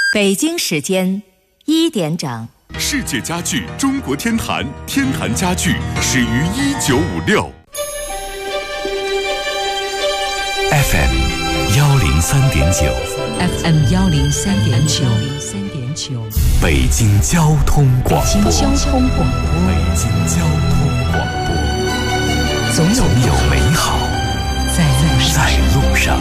北京时间1点整。 世界家具中国天坛，天坛家具始于1956。FM 103.9 FM 103.9， 北京交通广播。 北京交通广播， 北京交通广播，总有美好在路上。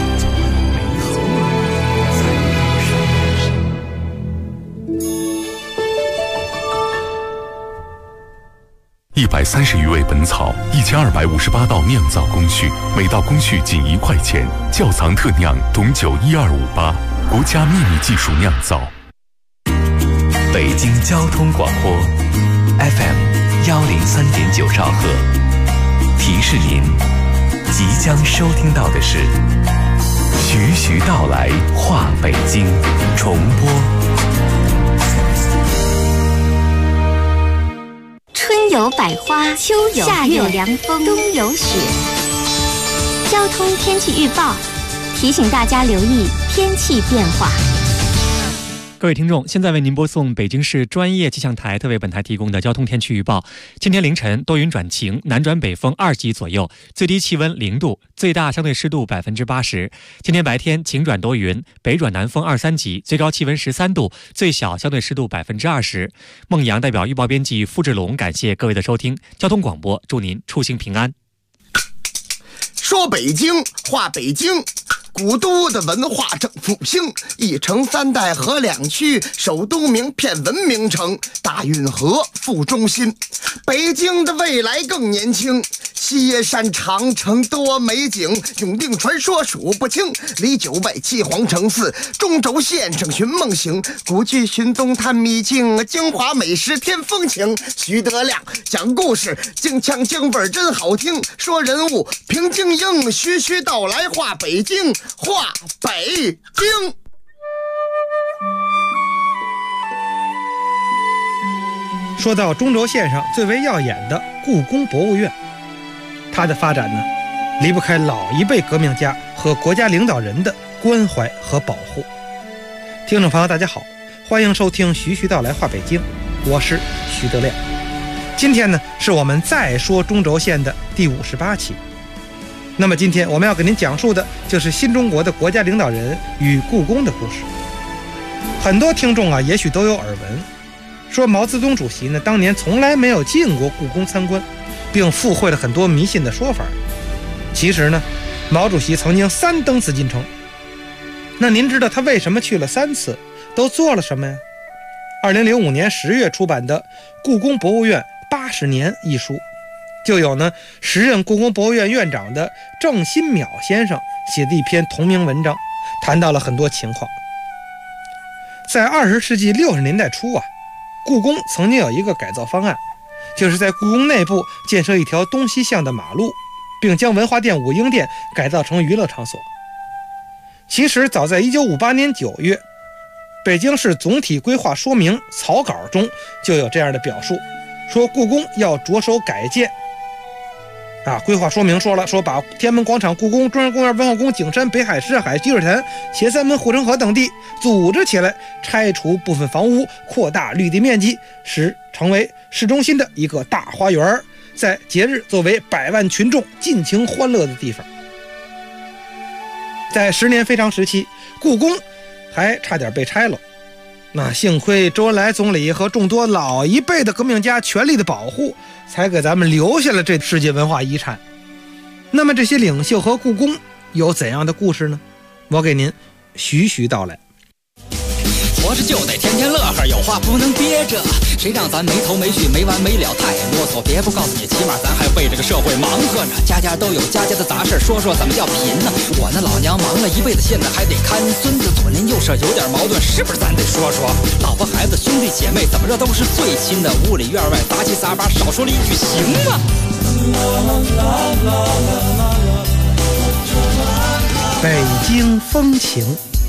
130余味本草，1258道酿造工序，每道工序仅1块钱。窖藏特酿董酒12588，国家秘密技术酿造。 北京交通广播 FM 103.9兆赫，提示您即将收听到的是徐徐道来话北京重播。 春有百花，秋有夏有凉风，冬有雪。交通天气预报提醒大家留意天气变化。 各位听众，现在为您播送北京市专业气象台特为本台提供的交通天气预报。今天凌晨多云转晴，南转北风2级左右，最低气温0度，最大相对湿度80%。今天白天晴转多云，北转南风2、3级，最高气温13度，最小相对湿度20%。孟阳代表预报编辑付志龙感谢各位的收听，交通广播祝您出行平安。 说北京话北京，古都的文化正复兴，一城3代合2区，首都名片文明城，大运河副中心。北京的未来更年轻，西耶山长城多美景，永定传说数不清，离9外7皇城4，中轴线上寻梦行，古剧寻踪探秘境，京华美食添风情。徐德亮讲故事，京腔京味真好听，说人物平京英，徐徐道来话北京，话北京。 说到中轴线上最为耀眼的故宫博物院，它的发展呢，离不开老一辈革命家和国家领导人的关怀和保护。听众朋友大家好，欢迎收听徐徐道来话北京，我是徐德亮。今天呢，是我们再说中轴线的第58期。那么今天我们要给您讲述的就是新中国的国家领导人与故宫的故事。很多听众啊，也许都有耳闻，说毛泽东主席呢，当年从来没有进过故宫参观，并附会了很多迷信的说法。其实呢，毛主席曾经3登紫禁城。那您知道他为什么去了3次，都做了什么呀？2005年10月出版的《故宫博物院80年》一书，就有呢时任故宫博物院院长的郑新淼先生写的一篇同名文章，谈到了很多情况。在20世纪60年代初啊，故宫曾经有一个改造方案，就是在故宫内部建设一条东西向的马路，并将文化殿武英殿改造成娱乐场所。其实早在1958年9月，北京市总体规划说明草稿中就有这样的表述，说故宫要着手改建。规划说明说了，说把天安门广场、故宫、中央公园、文化宫、景山、北海、什海、积水潭、前三门、护城河等地组织起来，拆除部分房屋，扩大绿地面积，使成为市中心的一个大花园，在节日作为100万群众尽情欢乐的地方。在10年非常时期，故宫还差点被拆了。那幸亏周恩来总理和众多老一辈的革命家全力的保护，才给咱们留下了这世界文化遗产。那么这些领袖和故宫有怎样的故事呢？我给您徐徐道来。 活着就得天天乐呵，有话不能憋着，谁让咱没头没绪没完没了太啰嗦。别不告诉你，起码咱还为这个社会忙活呢，家家都有家家的杂事，说说怎么叫贫呢？我那老娘忙了一辈子，现在还得看孙子，左邻右舍有点矛盾，是不是咱得说说？老婆孩子兄弟姐妹怎么着都是最亲的，屋里院外杂七杂八，少说了一句行吗？ 北京风情。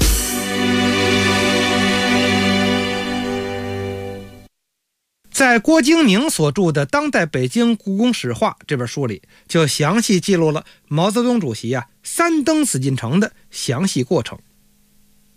在郭京宁所著的《当代北京故宫史话》这本书里，就详细记录了毛泽东主席3登紫禁城的详细过程。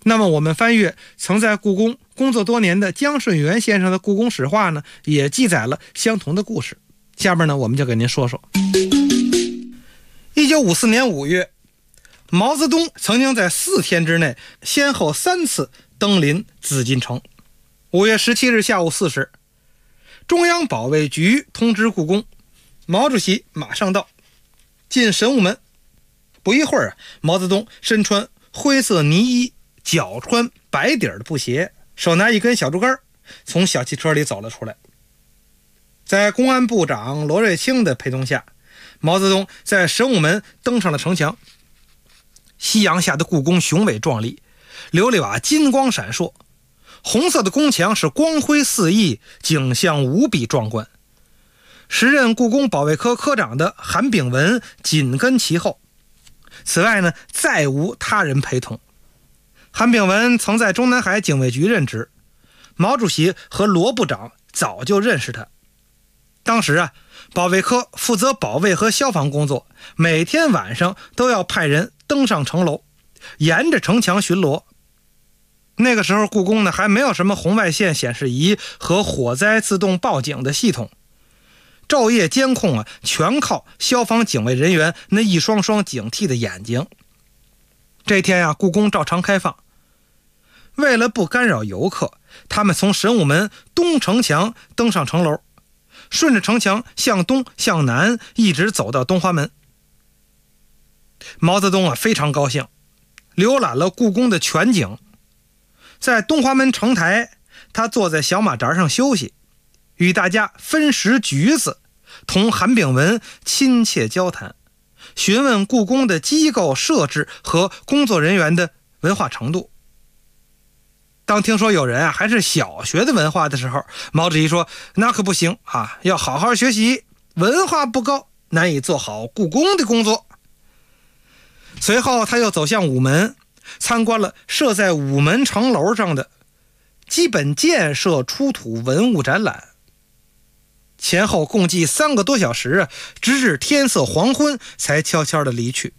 那么我们翻阅曾在故宫工作多年的姜顺元先生的故宫史话呢，也记载了相同的故事。下面呢，我们就给您说说。1954年5月，毛泽东曾经在4天之内先后3次登临紫禁城。5月17日下午4时，中央保卫局通知故宫，毛主席马上到。进神武门，不一会儿毛泽东身穿灰色呢衣，脚穿白底的布鞋，手拿一根小竹竿，从小汽车里走了出来。在公安部长罗瑞卿的陪同下，毛泽东在神武门登上了城墙。夕阳下的故宫雄伟壮丽，琉璃瓦金光闪烁，红色的宫墙是光辉四溢，景象无比壮观。时任故宫保卫科科长的韩炳文紧跟其后。此外呢，再无他人陪同。韩炳文曾在中南海警卫局任职，毛主席和罗部长早就认识他。当时保卫科负责保卫和消防工作，每天晚上都要派人登上城楼，沿着城墙巡逻。那个时候故宫呢还没有什么红外线显示仪和火灾自动报警的系统，昼夜监控全靠消防警卫人员那一双双警惕的眼睛。这天故宫照常开放。为了不干扰游客，他们从神武门东城墙登上城楼，顺着城墙向东向南一直走到东华门。毛泽东非常高兴，浏览了故宫的全景。在东华门城台，他坐在小马扎上休息，与大家分食橘子，同韩炳文亲切交谈，询问故宫的机构设置和工作人员的文化程度。当听说有人还是小学的文化的时候，毛主席说那可不行要好好学习，文化不高难以做好故宫的工作。随后他又走向午门，参观了设在午门城楼上的基本建设出土文物展览。前后共计3个多小时直至天色黄昏才悄悄地离去。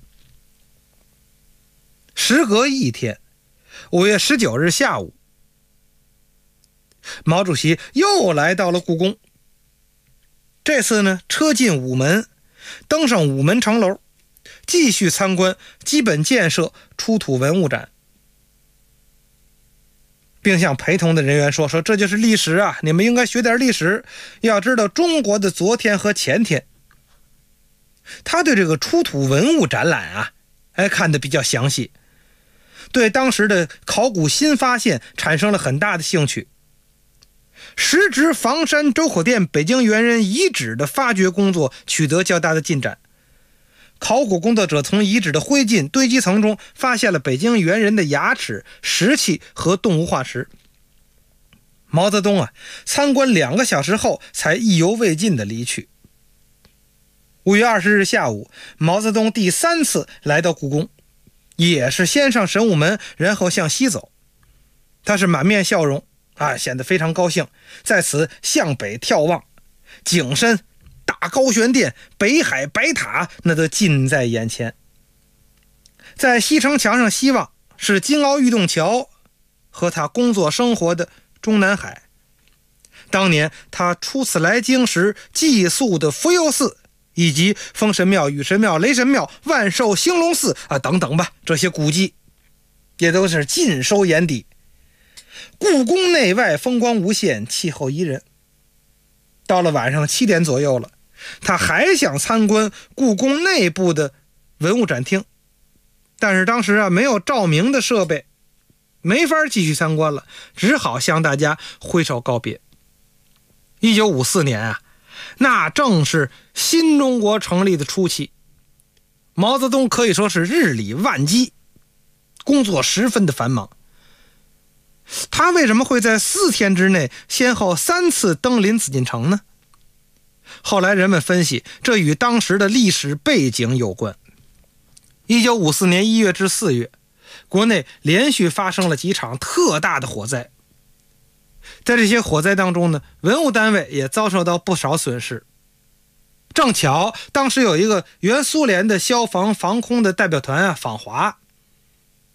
时隔1天，5月19日下午，毛主席又来到了故宫。这次呢，车进午门，登上午门城楼，继续参观基本建设出土文物展，并向陪同的人员说这就是历史你们应该学点历史，要知道中国的昨天和前天。他对这个出土文物展览看得比较详细，对当时的考古新发现产生了很大的兴趣。时值房山周口店北京猿人遗址的发掘工作取得较大的进展，考古工作者从遗址的灰烬堆积层中发现了北京猿人的牙齿、石器和动物化石。毛泽东参观2个小时后才意犹未尽地离去。5月20日下午，毛泽东第3次来到故宫，也是先上神武门，然后向西走。他是满面笑容显得非常高兴，在此向北眺望，景山、大高悬殿、北海白塔那都近在眼前。在西城墙上西望是京奥运动桥和他工作生活的中南海。当年他初次来京时寄宿的福佑寺，以及封神庙、雨神庙、雷神庙、万寿兴隆寺等等吧，这些古迹也都是尽收眼底。故宫内外风光无限，气候宜人。到了晚上7点左右了，他还想参观故宫内部的文物展厅，但是当时没有照明的设备，没法继续参观了，只好向大家挥手告别。1954年那正是新中国成立的初期，毛泽东可以说是日理万机，工作十分的繁忙。他为什么会在4天之内先后3次登临紫禁城呢？后来人们分析，这与当时的历史背景有关。1954年1月至4月，国内连续发生了几场特大的火灾。在这些火灾当中呢，文物单位也遭受到不少损失。正巧当时有一个原苏联的消防防空的代表团访华，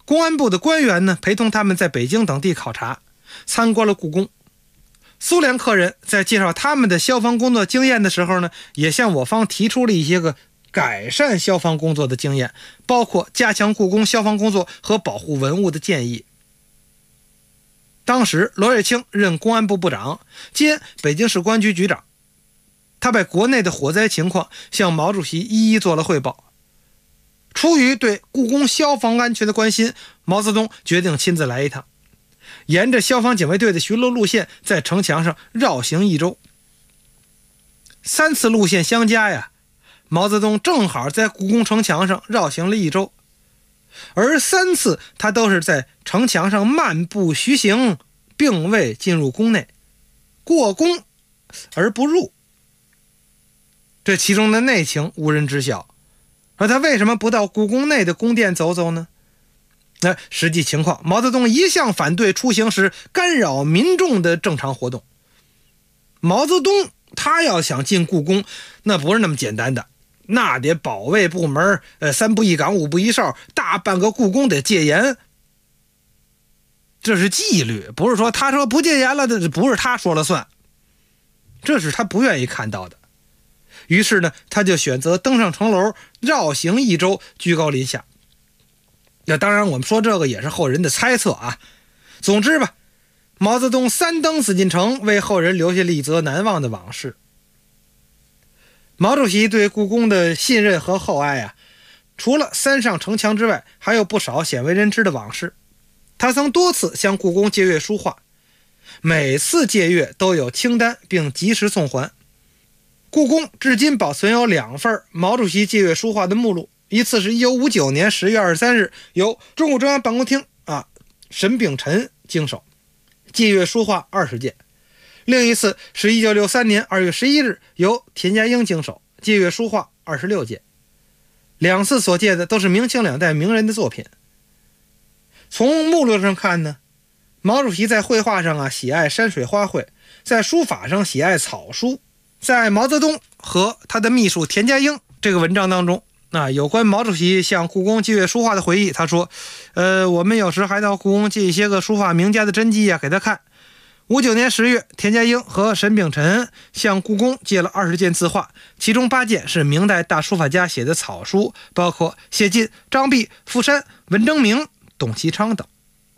公安部的官员呢，陪同他们在北京等地考察，参观了故宫。苏联客人在介绍他们的消防工作经验的时候呢，也向我方提出了一些个改善消防工作的经验，包括加强故宫消防工作和保护文物的建议。当时罗瑞卿任公安部部长兼北京市公安局局长，他把国内的火灾情况向毛主席一一做了汇报。出于对故宫消防安全的关心，毛泽东决定亲自来一趟，沿着消防警卫队的巡逻路线，在城墙上绕行1周。3次路线相加呀，毛泽东正好在故宫城墙上绕行了1周，而3次他都是在城墙上漫步徐行，并未进入宫内，过宫而不入。这其中的内情无人知晓，而他为什么不到故宫内的宫殿走走呢？那实际情况，毛泽东一向反对出行时干扰民众的正常活动。毛泽东他要想进故宫，那不是那么简单的，那得保卫部门3步1岗5步1哨，大半个故宫得戒严。这是纪律，不是说他说不戒严了，不是他说了算，这是他不愿意看到的。于是呢，他就选择登上城楼，绕行1周，居高临下。那当然我们说这个也是后人的猜测啊。总之吧，毛泽东3登紫禁城，为后人留下了一则难忘的往事。毛主席对故宫的信任和厚爱啊，除了3上城墙之外，还有不少鲜为人知的往事。他曾多次向故宫借阅书画，每次借阅都有清单，并及时送还。故宫至今保存有2份毛主席借阅书画的目录，一次是1959年10月23日由中共中央办公厅沈秉辰经手，借阅书画20件；另一次是1963年2月11日由田家英经手，借阅书画26件。2次所借的都是明清2代名人的作品。从目录上看呢，毛主席在绘画上喜爱山水花卉，在书法上喜爱草书。在毛泽东和他的秘书田家英这个文章当中，有关毛主席向故宫借阅书画的回忆，他说我们有时还到故宫借一些个书法名家的真迹给他看。59年10月，田家英和沈秉辰向故宫借了20件字画，其中8件是明代大书法家写的草书，包括谢晋、张弼、傅山、文征明、董其昌等。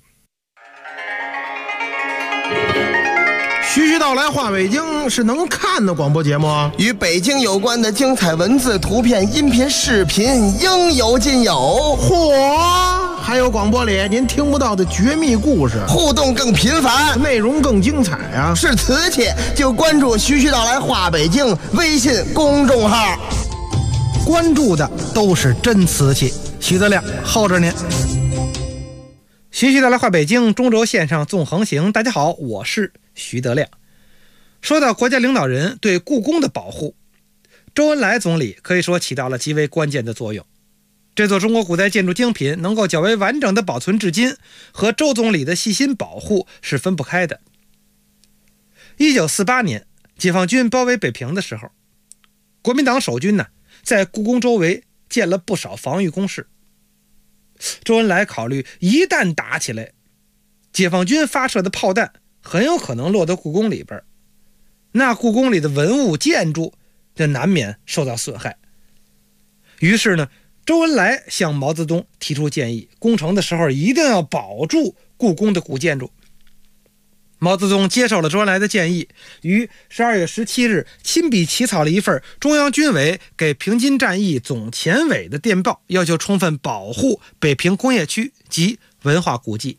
徐徐道来话北京是能看的广播节目啊， 与北京有关的精彩文字、图片、音频、视频应有尽有。 嚯，还有广播里您听不到的绝密故事， 互动更频繁， 内容更精彩啊！ 是瓷器就关注徐徐道来话北京微信公众号， 关注的都是真瓷器。徐德亮候着您。 徐徐道来话北京，中轴线上纵横行。大家好，我是徐德亮。说到国家领导人对故宫的保护，周恩来总理可以说起到了极为关键的作用。这座中国古代建筑精品能够较为完整的保存至今，和周总理的细心保护是分不开的。1948年解放军包围北平的时候，国民党守军在故宫周围建了不少防御工事。周恩来考虑，一旦打起来，解放军发射的炮弹很有可能落到故宫里边，那故宫里的文物建筑就难免受到损害。于是呢，周恩来向毛泽东提出建议，攻城的时候一定要保住故宫的古建筑。毛泽东接受了周恩来的建议，于12月17日亲笔起草了一份中央军委给平津战役总前委的电报，要求充分保护北平工业区及文化古迹。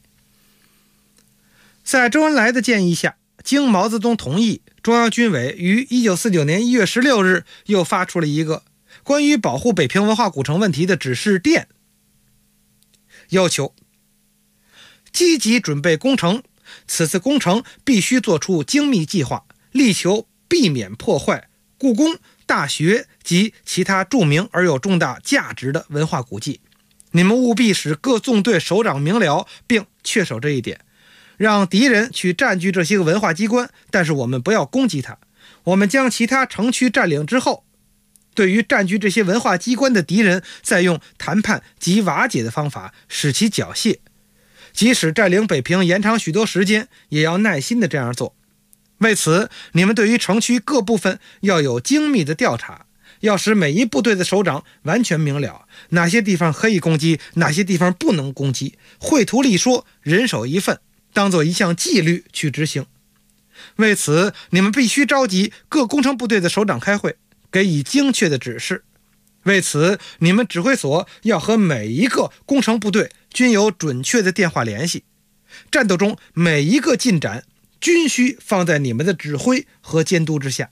在周恩来的建议下，经毛泽东同意，中央军委于1949年1月16日又发出了一个关于保护北平文化古城问题的指示电，要求积极准备工程，此次工程必须做出精密计划，力求避免破坏故宫、大学及其他著名而有重大价值的文化古迹。你们务必使各纵队首长明了，并确守这一点，让敌人去占据这些个文化机关，但是我们不要攻击它。我们将其他城区占领之后， 对于占据这些文化机关的敌人，再用谈判及瓦解的方法使其缴械。即使占领北平延长许多时间，也要耐心地这样做。为此，你们对于城区各部分要有精密的调查，要使每一部队的首长完全明了哪些地方可以攻击，哪些地方不能攻击，绘图立说，人手一份，当作一项纪律去执行。为此，你们必须召集各工程部队的首长开会，给予精确的指示。为此，你们指挥所要和每一个工程部队均有准确的电话联系。战斗中每一个进展均需放在你们的指挥和监督之下。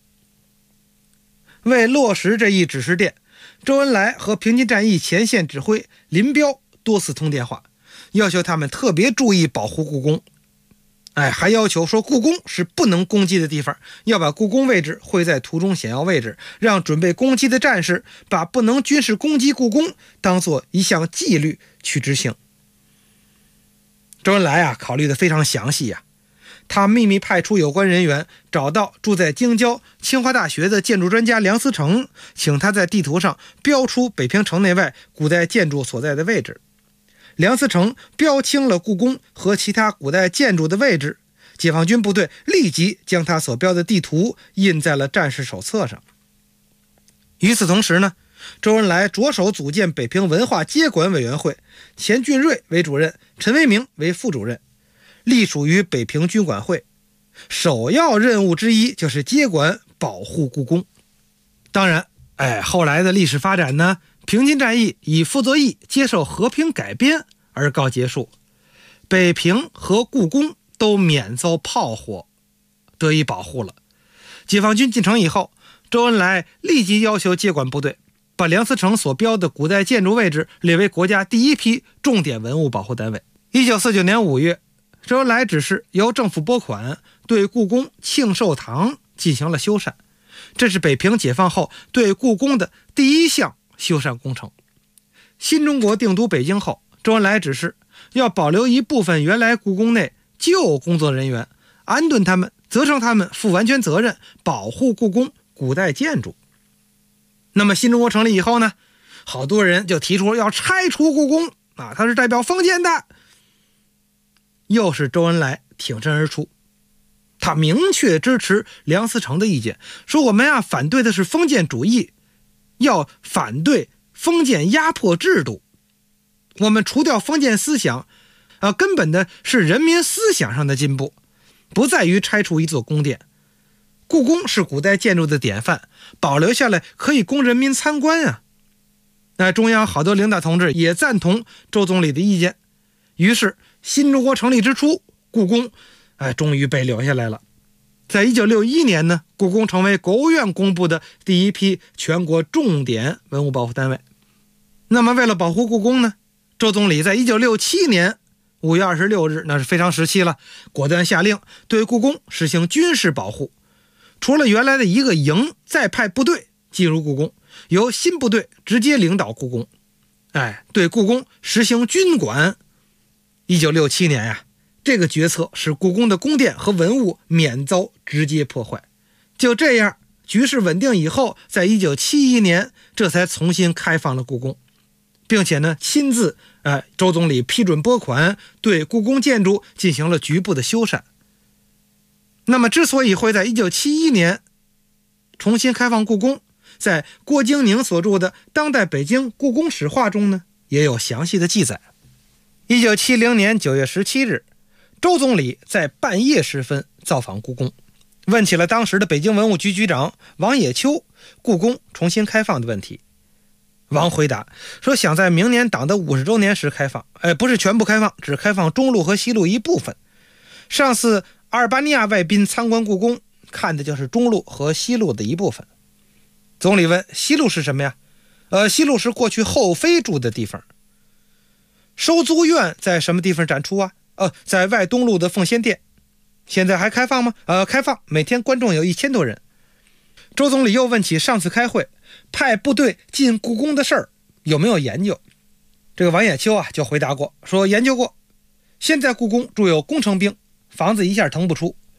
为落实这一指示电，周恩来和平津战役前线指挥林彪多次通电话，要求他们特别注意保护故宫。还要求说故宫是不能攻击的地方，要把故宫位置绘在图中显要位置，让准备攻击的战士把不能军事攻击故宫当作一项纪律去执行。周恩来考虑得非常详细他秘密派出有关人员，找到住在京郊清华大学的建筑专家梁思成，请他在地图上标出北平城内外古代建筑所在的位置。梁思成标清了故宫和其他古代建筑的位置，解放军部队立即将他所标的地图印在了战士手册上。与此同时呢，周恩来着手组建北平文化接管委员会，钱俊瑞为主任，陈为民为副主任，隶属于北平军管会。首要任务之一就是接管保护故宫。当然后来的历史发展呢，平津战役以傅作义接受和平改编而告结束，北平和故宫都免遭炮火，得以保护了。解放军进城以后，周恩来立即要求接管部队把梁思成所标的古代建筑位置列为国家第一批重点文物保护单位。1949年5月，周恩来指示由政府拨款对故宫庆寿堂进行了修缮，这是北平解放后对故宫的第一项修缮工程。新中国定都北京后，周恩来指示要保留一部分原来故宫内旧工作人员，安顿他们，责成他们负完全责任，保护故宫古代建筑。那么新中国成立以后呢，好多人就提出要拆除故宫它是代表封建的。又是周恩来挺身而出，他明确支持梁思成的意见，说我们反对的是封建主义，要反对封建压迫制度。我们除掉封建思想根本的是人民思想上的进步，不在于拆除一座宫殿。故宫是古代建筑的典范，保留下来可以供人民参观中央好多领导同志也赞同周总理的意见。于是新中国成立之初，故宫终于被留下来了。在1961年呢，故宫成为国务院公布的第一批全国重点文物保护单位。那么为了保护故宫呢，周总理在1967年5月26日，那是非常时期了，果断下令对故宫实行军事保护。除了原来的一个营，再派部队进入故宫，由新部队直接领导故宫，对故宫实行军管。1967年这个决策使故宫的宫殿和文物免遭直接破坏。就这样，局势稳定以后，在1971年这才重新开放了故宫，并且呢亲自周总理批准拨款，对故宫建筑进行了局部的修缮。那么之所以会在1971年重新开放故宫，在郭京宁所著的《当代北京故宫史话》中呢也有详细的记载。1970年9月17日，周总理在半夜时分造访故宫，问起了当时的北京文物局局长王野秋故宫重新开放的问题。王回答说，想在明年党的50周年时开放，不是全部开放，只开放中路和西路一部分。上次阿尔巴尼亚外宾参观故宫，看的就是中路和西路的一部分。总理问，西路是什么呀？西路是过去后妃住的地方。收租院在什么地方展出在外东路的奉先殿。现在还开放吗？开放，每天观众有1000多人。周总理又问起上次开会派部队进故宫的事儿有没有研究。这个王野秋就回答过，说研究过。现在故宫驻有工程兵，房子一下腾不出。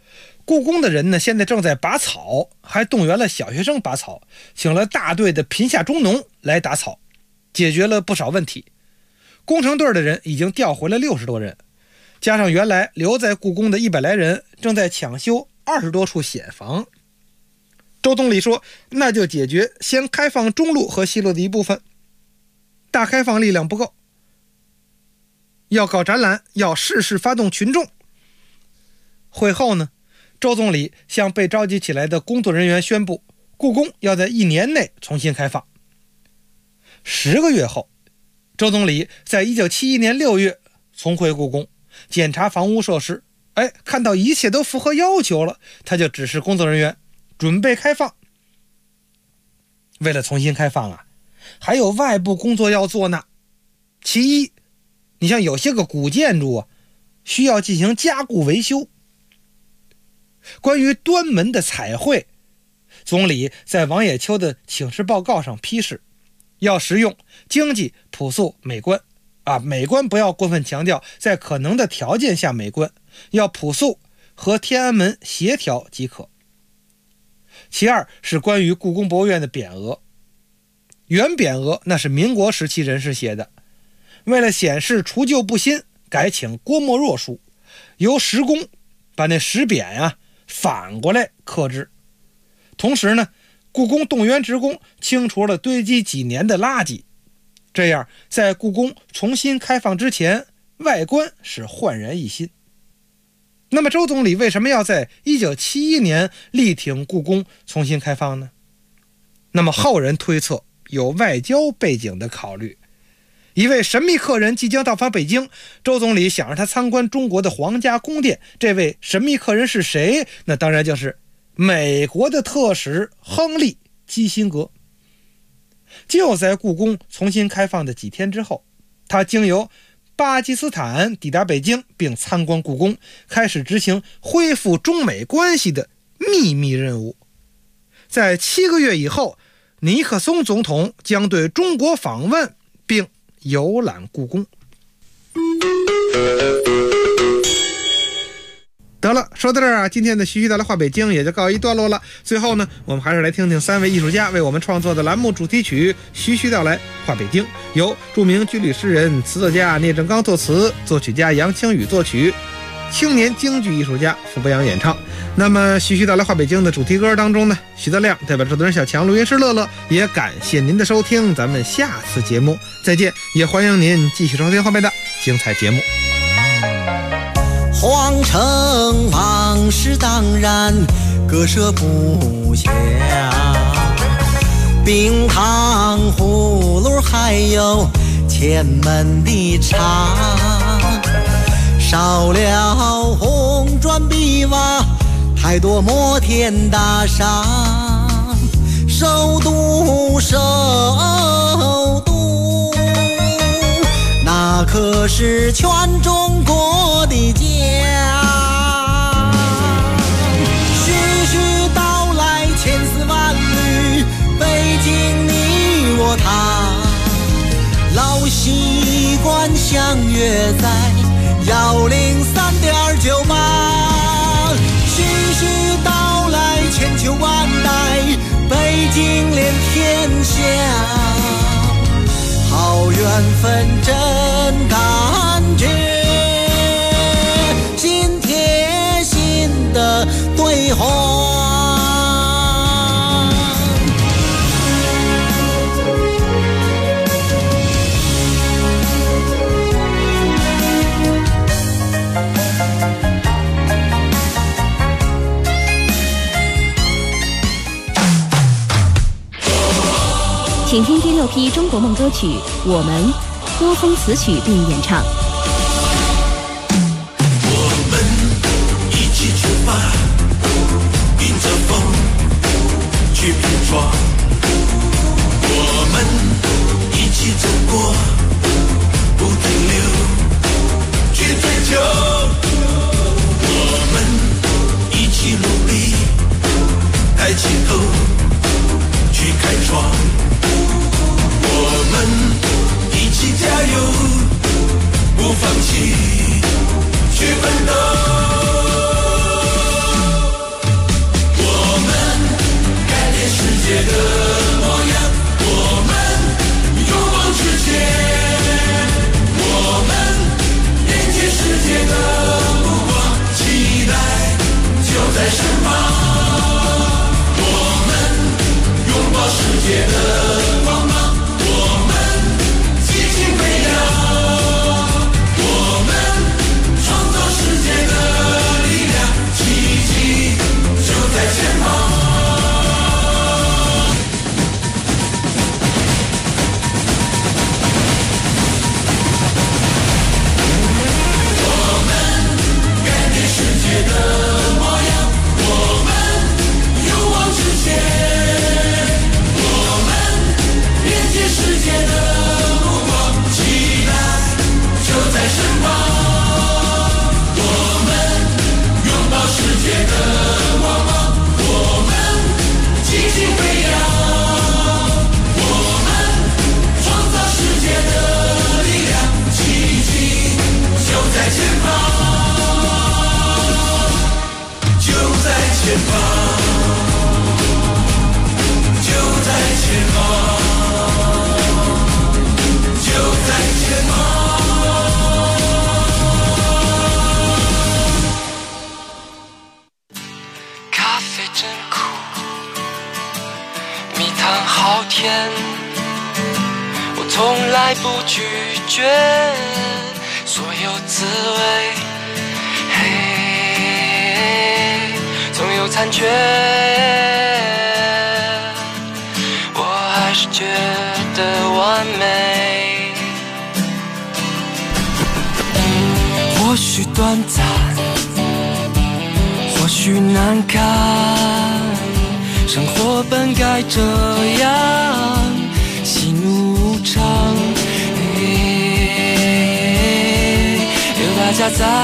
故宫的人呢，现在正在拔草，还动员了小学生拔草，请了大队的贫下中农来打草，解决了不少问题。工程队的人已经调回了60多人，加上原来留在故宫的100来人，正在抢修20多处显房。周总理说，那就解决先开放中路和西路的一部分，大开放力量不够，要搞展览，要适时发动群众。会后呢，周总理向被召集起来的工作人员宣布，故宫要在1年内重新开放。10个月后，周总理在1971年6月重回故宫，检查房屋设施，看到一切都符合要求了，他就指示工作人员准备开放。为了重新开放啊，还有外部工作要做呢。其一，你像有些个古建筑啊，需要进行加固维修。关于端门的彩绘，总理在王野秋的请示报告上批示，要实用、经济、朴素、美观美观不要过分强调，在可能的条件下美观，要朴素，和天安门协调即可。其二是关于故宫博物院的匾额，原匾额那是民国时期人士写的，为了显示除旧布新，改请郭沫若书，由石工把那石匾反过来刻制。同时呢，故宫动员职工清除了堆积几年的垃圾，这样在故宫重新开放之前，外观是焕然一新。那么周总理为什么要在1971年力挺故宫重新开放呢？那么后人推测有外交背景的考虑。一位神秘客人即将到访北京，周总理想让他参观中国的皇家宫殿。这位神秘客人是谁？那当然就是美国的特使亨利·基辛格。就在故宫重新开放的几天之后，他经由巴基斯坦抵达北京，并参观故宫，开始执行恢复中美关系的秘密任务。在7个月以后，尼克松总统将对中国访问并游览故宫。得了，说到这儿今天的徐徐道来话北京也就告一段落了。最后呢，我们还是来听听3位艺术家为我们创作的栏目主题曲《徐徐道来话北京》，由著名军旅诗人、词作家聂正刚作词，作曲家杨清宇作曲，青年京剧艺术家傅博洋演唱。那么徐徐道来话北京的主题歌当中呢，徐德亮代表制作人小强、录音师乐乐，也感谢您的收听，咱们下次节目再见，也欢迎您继续收听后面的精彩节目。 皇城往事当然割舍不下，冰糖葫芦还有前门的茶，少了红砖碧瓦，太多摩天大厦，首都那可是全中国的家。徐徐道来千丝万缕，北京你我他，老习惯相约在103.98。徐徐道来千秋万代，北京连天下，好缘分真感觉，心贴心的对话。 请听第6批中国梦歌曲《我们》，郭峰词曲并演唱。 我们一起出发，迎着风去拼闯，我们一起走过，不停留去追求，我们一起努力，抬起头去开创，我们一起加油，不放弃，去奋斗。 在身旁。我们拥抱世界的光芒，我们激情飞扬，我们创造世界的力量，奇迹就在前方。 不拒绝所有滋味，总有残缺，我还是觉得完美。或许短暂，或许难堪，生活本该这样，喜怒无常。大家在，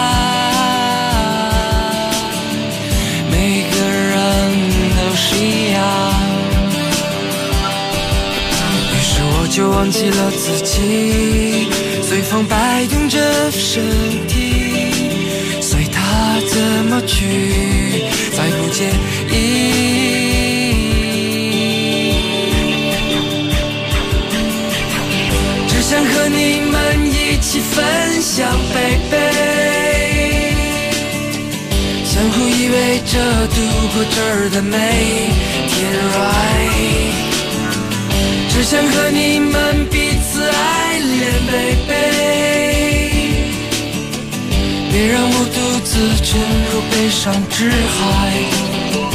每个人都是一样。于是我就忘记了自己，随风摆动着身体，随它怎么去，再不介意。只想和你们一起分享，baby。相互依偎着度过这儿的每天 right。只想和你们彼此爱恋 baby。别让我独自沉入悲伤之海。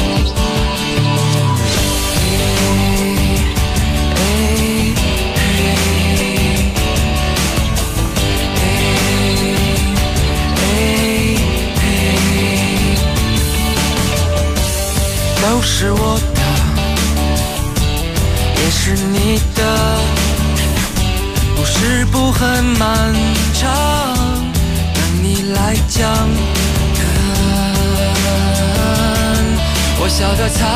都是我的，也是你的，不是不很漫长，等你来讲。我笑得灿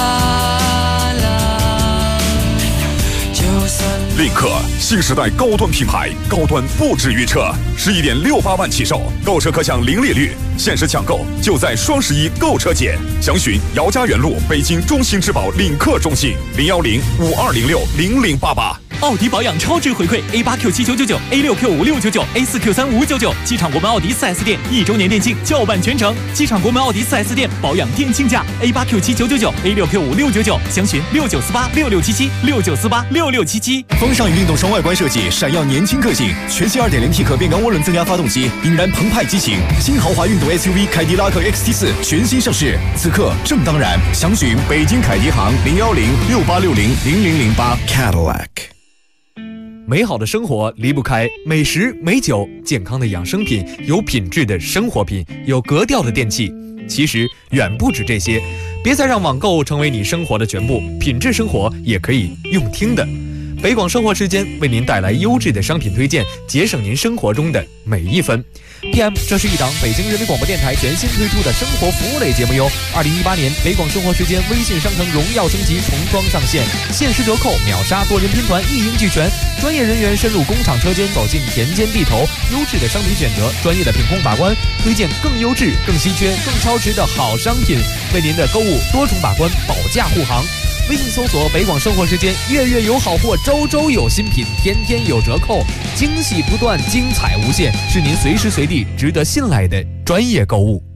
烂，就算领克新时代高端品牌，高端不止于车，11.68万起售，购车可享零利率，限时抢购就在双11购车节，详询姚家园路北京中心之宝领克中心010-5206-0088。 奥迪保养超值回馈 A8Q7999、A6Q5699、A4Q3599，机场国门奥迪 4S 店1周年店庆叫办全程，机场国门奥迪 4S 店保养店庆价 A8Q7999、A6Q5699，详询69486677、69486677。 风尚与运动双外观设计，闪耀年轻个性。全新 2.0T 可变缸涡轮增压发动机，引燃澎湃激情。新豪华运动 SUV 凯迪拉克 XT4 全新上市，此刻正当然。详询北京凯迪行01068600008 Cadillac。 美好的生活离不开美食、美酒、健康的养生品、有品质的生活品、有格调的电器。其实远不止这些，别再让网购成为你生活的全部，品质生活也可以用听的。北广生活时间为您带来优质的商品推荐，节省您生活中的每一分。PM， 这是一档北京人民广播电台全新推出的生活服务类节目哟。2018年北广生活时间微信商城荣耀升级重装上线，限时折扣、秒杀、多人拼团一应俱全，专业人员深入工厂车间，走进田间地头，优质的商品选择，专业的品控把关，推荐更优质、更稀缺、更超值的好商品，为您的购物多重把关，保价护航。微信搜索北广生活时间，月月有好货，周周有新品，天天有折扣，惊喜不断，精彩无限，是您随时随地值得信赖的专业购物。